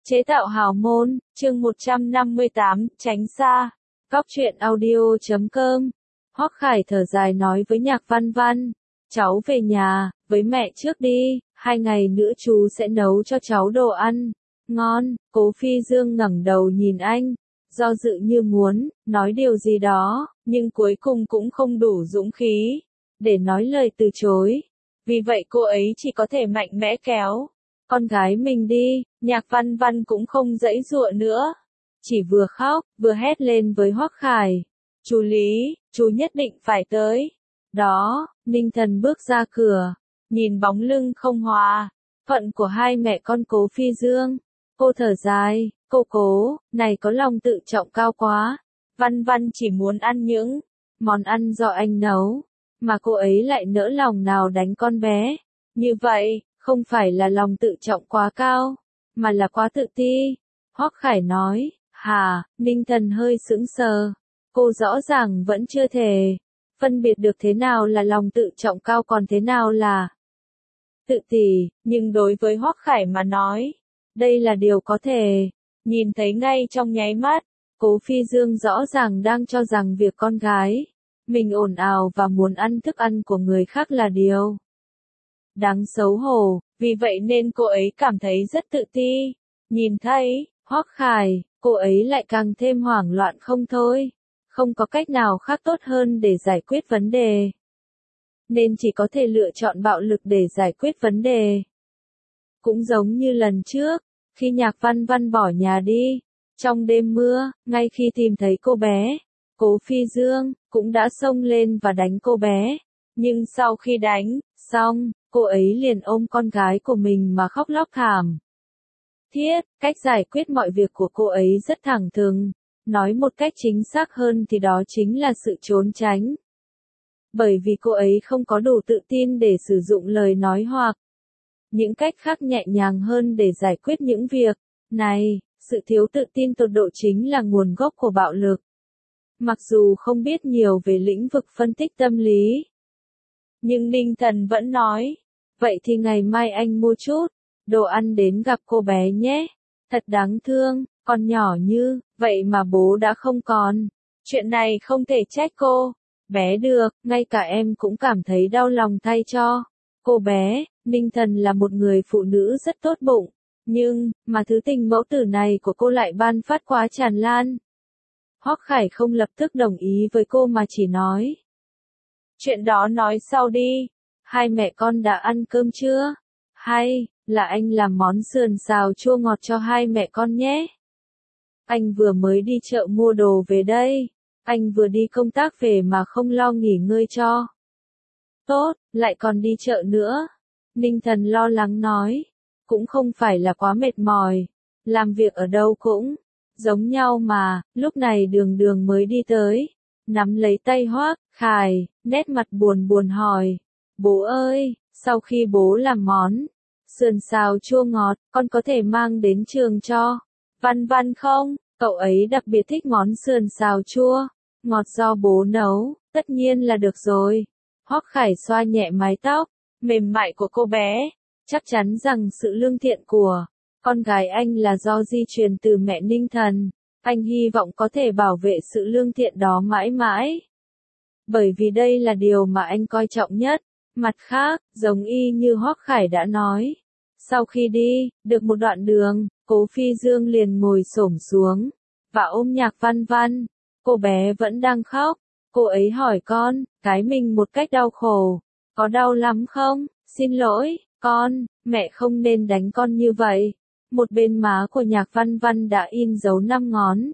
Chế tạo hào môn, chương 158, tránh xa. Góc truyện audio.com. Hoắc Khải thở dài nói với Nhạc Văn Văn, cháu về nhà, với mẹ trước đi, 2 ngày nữa chú sẽ nấu cho cháu đồ ăn. Ngon. Cố Phi Dương ngẩng đầu nhìn anh, do dự như muốn nói điều gì đó, nhưng cuối cùng cũng không đủ dũng khí để nói lời từ chối. Vì vậy cô ấy chỉ có thể mạnh mẽ kéo con gái mình đi. Nhạc Văn Văn cũng không giãy giụa nữa, chỉ vừa khóc, vừa hét lên với Hoắc Khải. Chú Lý, chú nhất định phải tới. Đó, Ninh Thần bước ra cửa, nhìn bóng lưng không hòa phận của hai mẹ con Cố Phi Dương. Cô thở dài, Cố, này có lòng tự trọng cao quá. Văn Văn chỉ muốn ăn những món ăn do anh nấu, mà cô ấy lại nỡ lòng nào đánh con bé. Như vậy, không phải là lòng tự trọng quá cao, mà là quá tự ti. Hoắc Khải nói, hả? Ninh Thần hơi sững sờ. Cô rõ ràng vẫn chưa thể phân biệt được thế nào là lòng tự trọng cao còn thế nào là tự ti, nhưng đối với Hoắc Khải mà nói, đây là điều có thể nhìn thấy ngay trong nháy mắt. Cố Phi Dương rõ ràng đang cho rằng việc con gái mình ồn ào và muốn ăn thức ăn của người khác là điều đáng xấu hổ, vì vậy nên cô ấy cảm thấy rất tự ti. Nhìn thấy Hoắc Khải, cô ấy lại càng thêm hoảng loạn không thôi. Không có cách nào khác tốt hơn để giải quyết vấn đề, nên chỉ có thể lựa chọn bạo lực để giải quyết vấn đề. Cũng giống như lần trước, khi Nhạc Văn Văn bỏ nhà đi, trong đêm mưa, ngay khi tìm thấy cô bé, Cố Phi Dương cũng đã xông lên và đánh cô bé. Nhưng sau khi đánh xong, cô ấy liền ôm con gái của mình mà khóc lóc thảm thiết. Cách giải quyết mọi việc của cô ấy rất thẳng thừng, nói một cách chính xác hơn thì đó chính là sự trốn tránh. Bởi vì cô ấy không có đủ tự tin để sử dụng lời nói hoặc những cách khác nhẹ nhàng hơn để giải quyết những việc này. Sự thiếu tự tin tột độ chính là nguồn gốc của bạo lực. Mặc dù không biết nhiều về lĩnh vực phân tích tâm lý, nhưng Ninh Thần vẫn nói, vậy thì ngày mai anh mua chút đồ ăn đến gặp cô bé nhé. Thật đáng thương, con nhỏ như vậy mà bố đã không còn. Chuyện này không thể trách cô bé được, ngay cả em cũng cảm thấy đau lòng thay cho cô bé. Ninh Thần là một người phụ nữ rất tốt bụng, nhưng mà thứ tình mẫu tử này của cô lại ban phát quá tràn lan. Hoắc Khải không lập tức đồng ý với cô mà chỉ nói, chuyện đó nói sau đi. Hai mẹ con đã ăn cơm chưa? Hay là anh làm món sườn xào chua ngọt cho hai mẹ con nhé? Anh vừa mới đi chợ mua đồ về đây. Anh vừa đi công tác về mà không lo nghỉ ngơi cho tốt, lại còn đi chợ nữa. Ninh Thần lo lắng nói, cũng không phải là quá mệt mỏi, làm việc ở đâu cũng giống nhau mà. Lúc này Đường Đường mới đi tới, nắm lấy tay Hoắc Khải, nét mặt buồn buồn hỏi, bố ơi, sau khi bố làm món sườn xào chua ngọt, con có thể mang đến trường cho Văn Văn không? Cậu ấy đặc biệt thích món sườn xào chua ngọt do bố nấu. Tất nhiên là được rồi. Hoắc Khải xoa nhẹ mái tóc mềm mại của cô bé, chắc chắn rằng sự lương thiện của con gái anh là do di truyền từ mẹ Ninh Thần. Anh hy vọng có thể bảo vệ sự lương thiện đó mãi mãi, bởi vì đây là điều mà anh coi trọng nhất. Mặt khác, giống y như Hoắc Khải đã nói, sau khi đi được một đoạn đường, Cố Phi Dương liền ngồi xổm xuống và ôm Nhạc Văn Văn. Cô bé vẫn đang khóc. Cô ấy hỏi con cái mình một cách đau khổ, có đau lắm không? Xin lỗi, con, mẹ không nên đánh con như vậy. Một bên má của Nhạc Văn Văn đã in dấu 5 ngón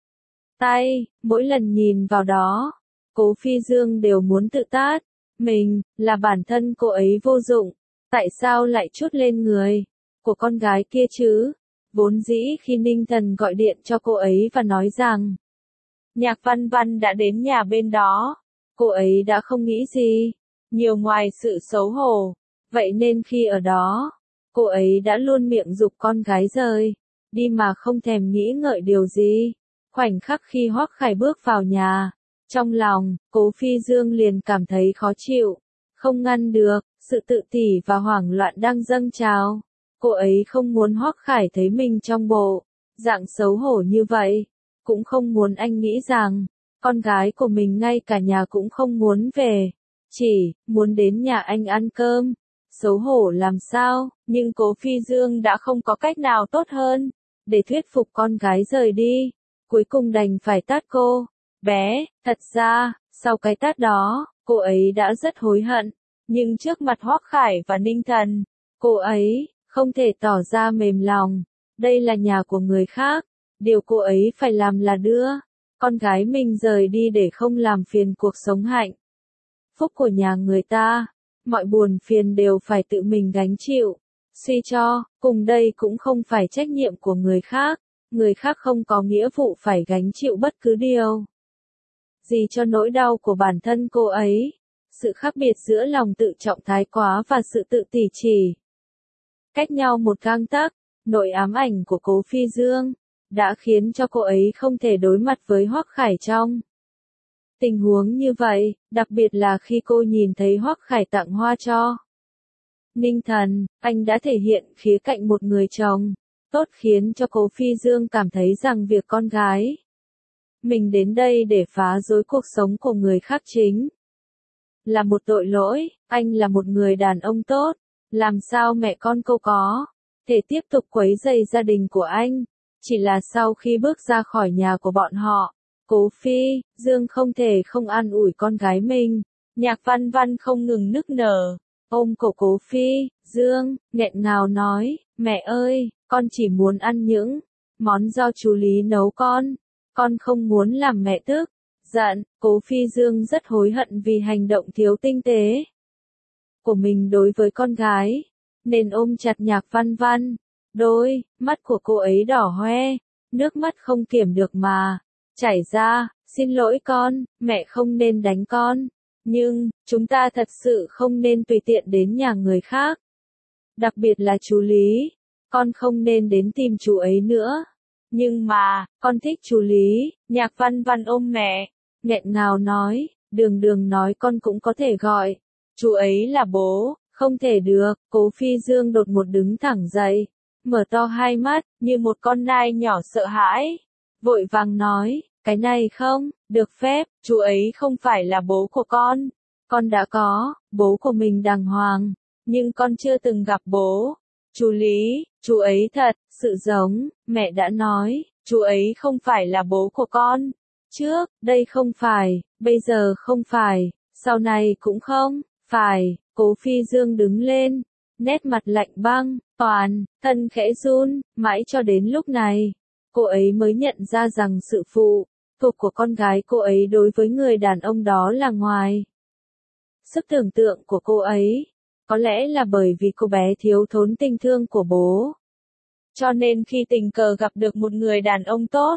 tay. Mỗi lần nhìn vào đó, Cố Phi Dương đều muốn tự tát mình, là bản thân cô ấy vô dụng. Tại sao lại trút lên người của con gái kia chứ? Vốn dĩ khi Ninh Thần gọi điện cho cô ấy và nói rằng Nhạc Văn Văn đã đến nhà bên đó, cô ấy đã không nghĩ gì nhiều ngoài sự xấu hổ. Vậy nên khi ở đó, cô ấy đã luôn miệng giục con gái rời đi mà không thèm nghĩ ngợi điều gì. Khoảnh khắc khi Hoắc Khải bước vào nhà, trong lòng Cố Phi Dương liền cảm thấy khó chịu, không ngăn được sự tự tỷ và hoảng loạn đang dâng trào. Cô ấy không muốn Hoắc Khải thấy mình trong bộ dạng xấu hổ như vậy, cũng không muốn anh nghĩ rằng con gái của mình ngay cả nhà cũng không muốn về, chỉ muốn đến nhà anh ăn cơm. Xấu hổ làm sao, nhưng Cố Phi Dương đã không có cách nào tốt hơn để thuyết phục con gái rời đi, cuối cùng đành phải tát cô bé. Thật ra, sau cái tát đó, cô ấy đã rất hối hận, nhưng trước mặt Hoắc Khải và Ninh Thần, cô ấy không thể tỏ ra mềm lòng. Đây là nhà của người khác, điều cô ấy phải làm là đưa con gái mình rời đi để không làm phiền cuộc sống hạnh phúc của nhà người ta. Mọi buồn phiền đều phải tự mình gánh chịu. Suy cho cùng, đây cũng không phải trách nhiệm của người khác không có nghĩa vụ phải gánh chịu bất cứ điều gì cho nỗi đau của bản thân cô ấy. Sự khác biệt giữa lòng tự trọng thái quá và sự tự tỷ chỉ cách nhau một gang tấc. Nỗi ám ảnh của Cố Phi Dương đã khiến cho cô ấy không thể đối mặt với Hoắc Khải trong tình huống như vậy, đặc biệt là khi cô nhìn thấy Hoắc Khải tặng hoa cho Ninh Thần. Anh đã thể hiện khía cạnh một người chồng tốt, khiến cho Cố Phi Dương cảm thấy rằng việc con gái mình đến đây để phá rối cuộc sống của người khác chính là một tội lỗi. Anh là một người đàn ông tốt, làm sao mẹ con cô có thể tiếp tục quấy rầy gia đình của anh. Chỉ là sau khi bước ra khỏi nhà của bọn họ, Cố Phi Dương không thể không an ủi con gái mình. Nhạc Văn Văn không ngừng nức nở, ôm cổ Cố Phi Dương, nghẹn ngào nói, mẹ ơi, con chỉ muốn ăn những món do chú Lý nấu con không muốn làm mẹ tức giận. Cố Phi Dương rất hối hận vì hành động thiếu tinh tế của mình đối với con gái, nên ôm chặt Nhạc Văn Văn. Đôi mắt của cô ấy đỏ hoe, nước mắt không kiểm được mà chảy ra. Xin lỗi con, mẹ không nên đánh con, nhưng chúng ta thật sự không nên tùy tiện đến nhà người khác. Đặc biệt là chú Lý, con không nên đến tìm chú ấy nữa. Nhưng mà, con thích chú Lý. Nhạc Văn Văn ôm mẹ, nghẹn ngào nói, Đường Đường nói con cũng có thể gọi chú ấy là bố. Không thể được. Cố Phi Dương đột ngột đứng thẳng dậy, mở to hai mắt, như một con nai nhỏ sợ hãi, vội vàng nói, cái này không được phép, chú ấy không phải là bố của con. Con đã có bố của mình đàng hoàng, nhưng con chưa từng gặp bố chú Lý. Chú ấy thật sự giống mẹ đã nói, chú ấy không phải là bố của con. Trước đây không phải, bây giờ không phải, sau này cũng không phải. Cố Phi Dương đứng lên, nét mặt lạnh băng, toàn thân khẽ run. Mãi cho đến lúc này, cô ấy mới nhận ra rằng sự phụ thuộc của con gái cô ấy đối với người đàn ông đó là ngoài sức tưởng tượng của cô ấy. Có lẽ là bởi vì cô bé thiếu thốn tình thương của bố, cho nên khi tình cờ gặp được một người đàn ông tốt,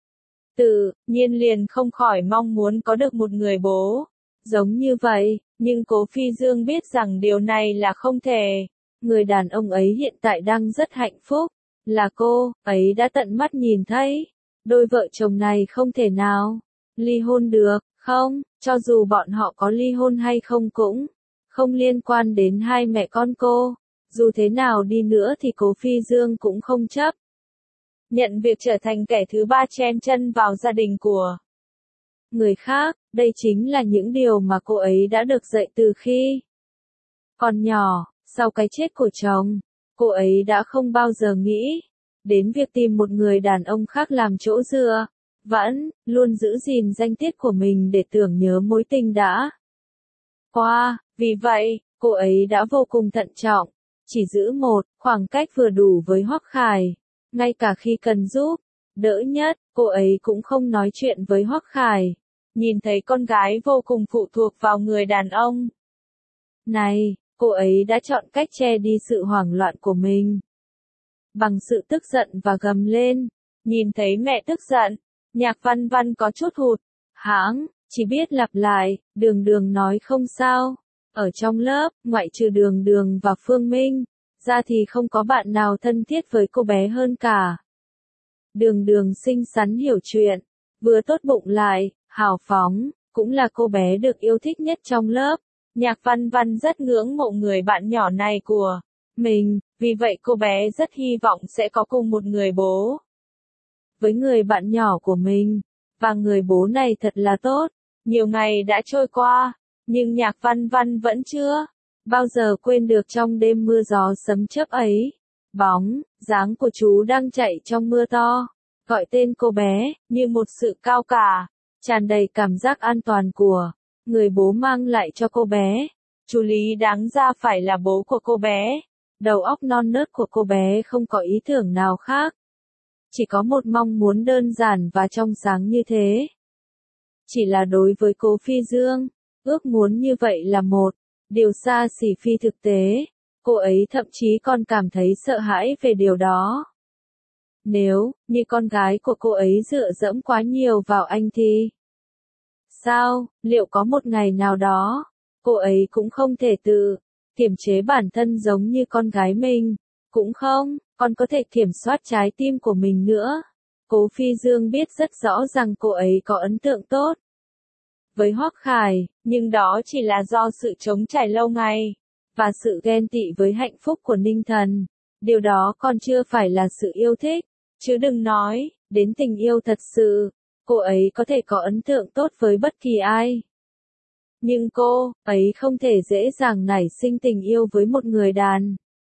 tự nhiên liền không khỏi mong muốn có được một người bố giống như vậy. Nhưng Cố Phi Dương biết rằng điều này là không thể. Người đàn ông ấy hiện tại đang rất hạnh phúc, là cô ấy đã tận mắt nhìn thấy. Đôi vợ chồng này không thể nào ly hôn được, không, cho dù bọn họ có ly hôn hay không cũng không liên quan đến hai mẹ con cô. Dù thế nào đi nữa thì Cố Phi Dương cũng không chấp nhận việc trở thành kẻ thứ ba chen chân vào gia đình của người khác. Đây chính là những điều mà cô ấy đã được dạy từ khi còn nhỏ. Sau cái chết của chồng, cô ấy đã không bao giờ nghĩ đến việc tìm một người đàn ông khác làm chỗ dựa, vẫn luôn giữ gìn danh tiết của mình để tưởng nhớ mối tình đã qua. Vì vậy, cô ấy đã vô cùng thận trọng, chỉ giữ một khoảng cách vừa đủ với Hoắc Khải. Ngay cả khi cần giúp đỡ nhất, cô ấy cũng không nói chuyện với Hoắc Khải. Nhìn thấy con gái vô cùng phụ thuộc vào người đàn ông này, cô ấy đã chọn cách che đi sự hoảng loạn của mình bằng sự tức giận và gầm lên. Nhìn thấy mẹ tức giận, Nhạc Văn Văn có chút hụt hẫng, chỉ biết lặp lại, Đường Đường nói không sao. Ở trong lớp, ngoại trừ Đường Đường và Phương Minh ra thì không có bạn nào thân thiết với cô bé hơn cả. Đường Đường xinh xắn hiểu chuyện, vừa tốt bụng lại hào phóng, cũng là cô bé được yêu thích nhất trong lớp. Nhạc Văn Văn rất ngưỡng mộ người bạn nhỏ này của mình, vì vậy cô bé rất hy vọng sẽ có cùng một người bố. Với người bạn nhỏ của mình, và người bố này thật là tốt. Nhiều ngày đã trôi qua, nhưng Nhạc Văn Văn vẫn chưa bao giờ quên được trong đêm mưa gió sấm chớp ấy. Bóng, dáng của chú đang chạy trong mưa to, gọi tên cô bé, như một sự cao cả, tràn đầy cảm giác an toàn của người bố mang lại cho cô bé. Chú Lý đáng ra phải là bố của cô bé. Đầu óc non nớt của cô bé không có ý tưởng nào khác. Chỉ có một mong muốn đơn giản và trong sáng như thế. Chỉ là đối với Cố Phi Dương, ước muốn như vậy là một điều xa xỉ phi thực tế. Cô ấy thậm chí còn cảm thấy sợ hãi về điều đó. Nếu, như con gái của cô ấy dựa dẫm quá nhiều vào anh thì sao, liệu có một ngày nào đó, cô ấy cũng không thể tự kiềm chế bản thân giống như con gái mình, cũng không, còn có thể kiểm soát trái tim của mình nữa. Cố Phi Dương biết rất rõ rằng cô ấy có ấn tượng tốt với Hoắc Khải, nhưng đó chỉ là do sự trống trải lâu ngày, và sự ghen tị với hạnh phúc của Ninh Thần. Điều đó còn chưa phải là sự yêu thích, chứ đừng nói đến tình yêu thật sự. Cô ấy có thể có ấn tượng tốt với bất kỳ ai. Nhưng cô ấy không thể dễ dàng nảy sinh tình yêu với một người đàn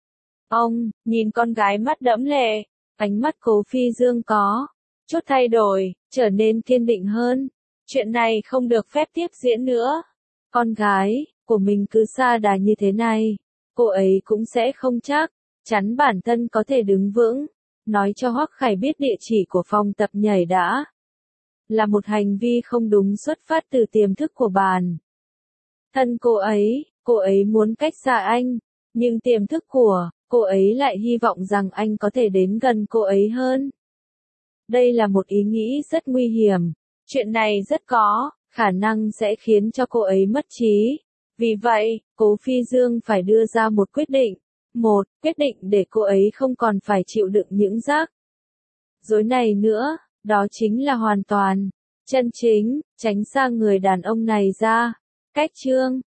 ông. Nhìn con gái mắt đẫm lệ, ánh mắt Cố Phi Dương có chút thay đổi, trở nên kiên định hơn. Chuyện này không được phép tiếp diễn nữa. Con gái của mình cứ sa đà như thế này, cô ấy cũng sẽ không chắc chắn bản thân có thể đứng vững. Nói cho Hoắc Khải biết địa chỉ của phòng tập nhảy đã là một hành vi không đúng xuất phát từ tiềm thức của bản thân cô ấy muốn cách xa anh, nhưng tiềm thức của cô ấy lại hy vọng rằng anh có thể đến gần cô ấy hơn. Đây là một ý nghĩ rất nguy hiểm. Chuyện này rất có khả năng sẽ khiến cho cô ấy mất trí. Vì vậy, Cố Phi Dương phải đưa ra một quyết định. Một quyết định để cô ấy không còn phải chịu đựng những rắc rối này nữa. Đó chính là hoàn toàn, chân chính, tránh xa người đàn ông này ra. Cách chương